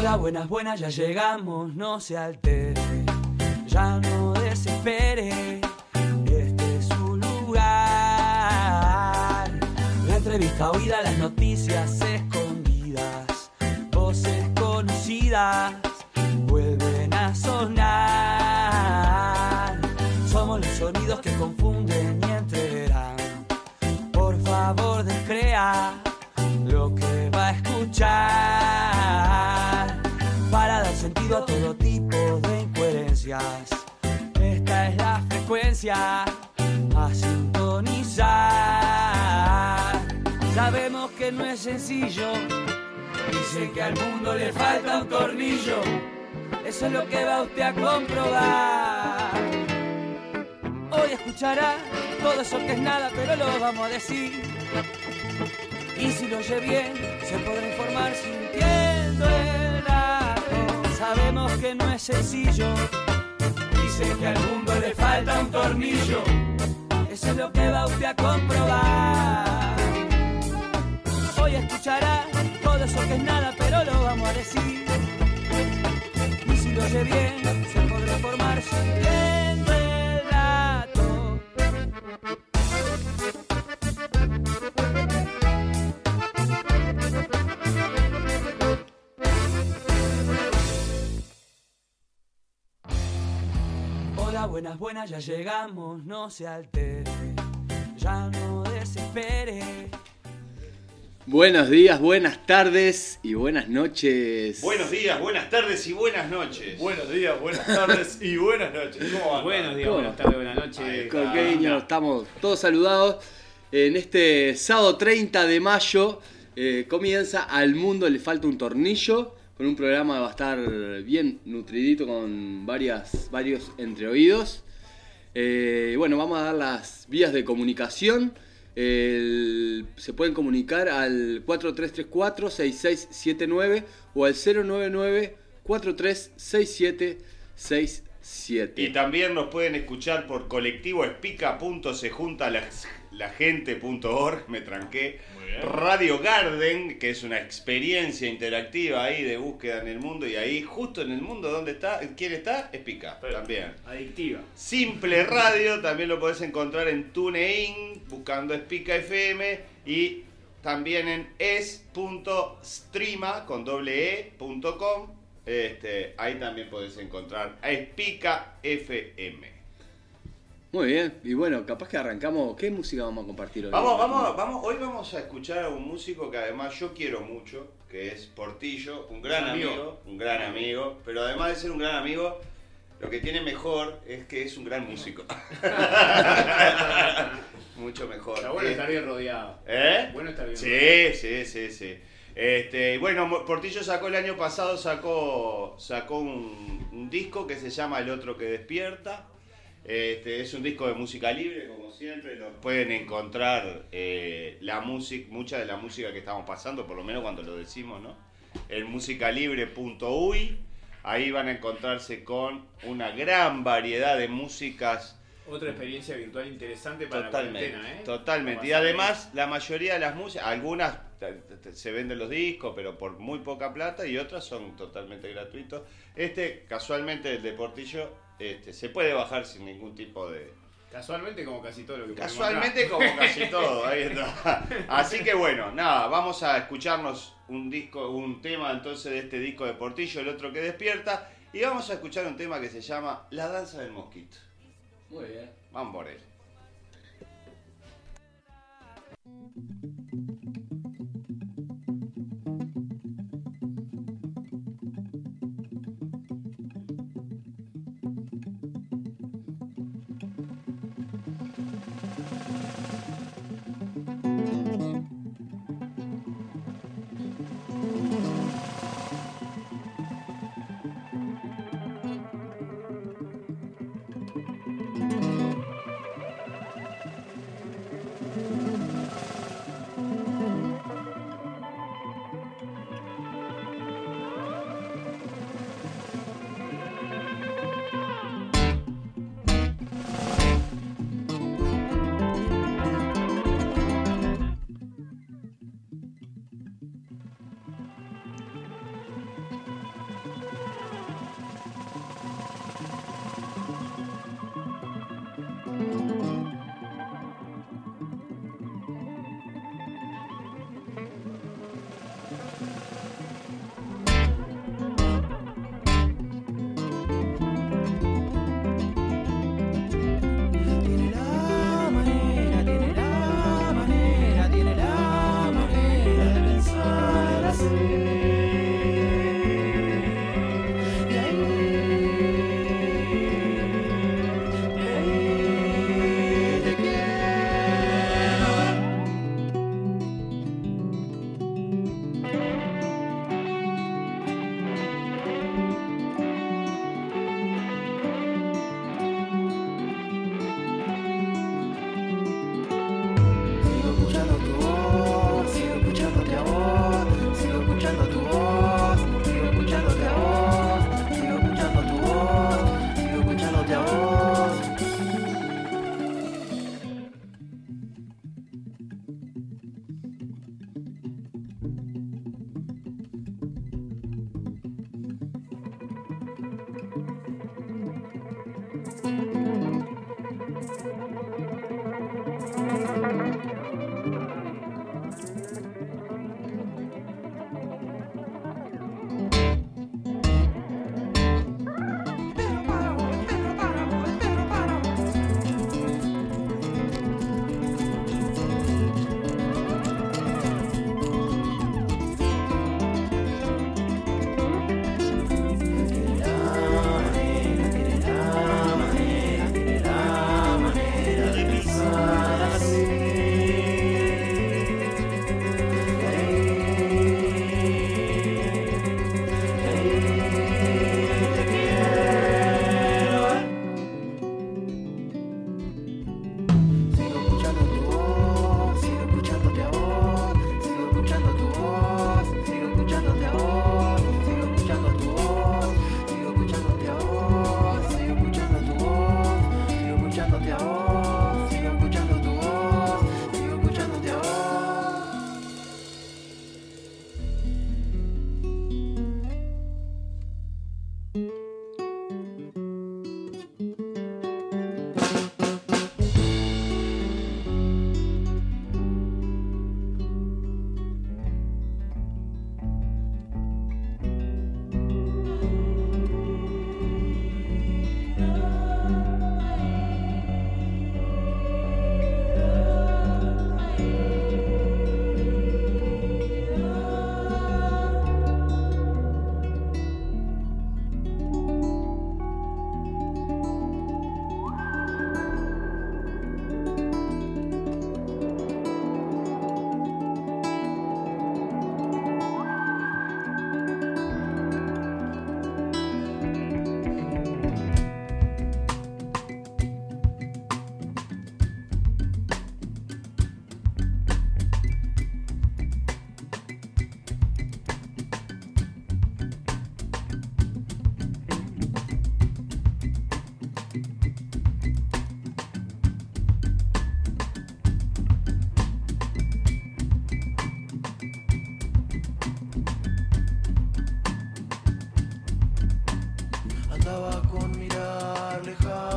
Hola, buenas, buenas, ya llegamos, no se altere, ya no desespere, este es su lugar. La entrevista oída, las noticias escondidas, voces conocidas, vuelven a sonar. Somos los sonidos que confunden y entreverán. Por favor, descrea lo que va a escuchar, para dar sentido a todo tipo de incoherencias. Esta es la frecuencia a sintonizar. Sabemos que no es sencillo, dicen que al mundo le falta un tornillo. Eso es lo que va usted a comprobar. Hoy escuchará todo eso que es nada, pero lo vamos a decir. Y si lo oye bien, se podrá informar sintiendo el dato. Sabemos que no es sencillo, dicen que al mundo le falta un tornillo. Eso es lo que va usted a comprobar. Hoy escuchará todo eso que es nada, pero lo vamos a decir. Y si lo oye bien, se podrá informar sintiendo el dato. Hola, buenas, buenas, ya llegamos, no se altere, ya no desespere. Buenos días, buenas tardes y buenas noches. Buenos días, buenas tardes y buenas noches. Buenos días, buenas tardes y buenas noches. ¿Cómo van? Buenos días, buenas tardes, buenas noches. Con cariño, estamos todos saludados. En este sábado 30 de mayo comienza Al Mundo le falta un tornillo, con un programa que va a estar bien nutridito con varios entreoídos. Bueno, vamos a dar las vías de comunicación. Se pueden comunicar al 4334-6679 o al 099-436767. Y también nos pueden escuchar por colectivoespica.se-junta-la-gente.org, me tranqué. Radio Garden, que es una experiencia interactiva ahí de búsqueda en el mundo, y ahí justo en el mundo donde está, ¿quién está? Espica, también. Adictiva. Simple Radio, también lo podés encontrar en TuneIn, buscando Espica FM, y también en es.streama.com. Ahí también podés encontrar a Espica FM. Muy bien, y bueno, capaz que arrancamos. ¿Qué música vamos a compartir hoy? Hoy vamos a escuchar a un músico que además yo quiero mucho, que es Portillo, un gran amigo, pero además de ser un gran amigo, lo que tiene mejor es que es un gran músico. Mucho mejor. Pero bueno estar bien rodeado. Bueno estar bien rodeado. Sí. Bueno, Portillo sacó el año pasado, sacó un disco que se llama El Otro que Despierta. Es un disco de música libre, como siempre. Lo pueden encontrar mucha de la música que estamos pasando, por lo menos cuando lo decimos, ¿no? En musicalibre.uy. Ahí van a encontrarse con una gran variedad de músicas. Otra experiencia virtual interesante para la cuarentena, ¿eh? Totalmente. Y además, la mayoría de las músicas, algunas se venden los discos, pero por muy poca plata, y otras son totalmente gratuitos. Casualmente, el de Portillo, se puede bajar sin ningún tipo de... Casualmente como casi todo lo que Casualmente como casi todo, ahí está. Así que bueno, nada, vamos a escucharnos un tema entonces de este disco de Portillo, El Otro que Despierta, y vamos a escuchar un tema que se llama La Danza del Mosquito. Muy bien. Vamos por él. Andaba con mirar lejano.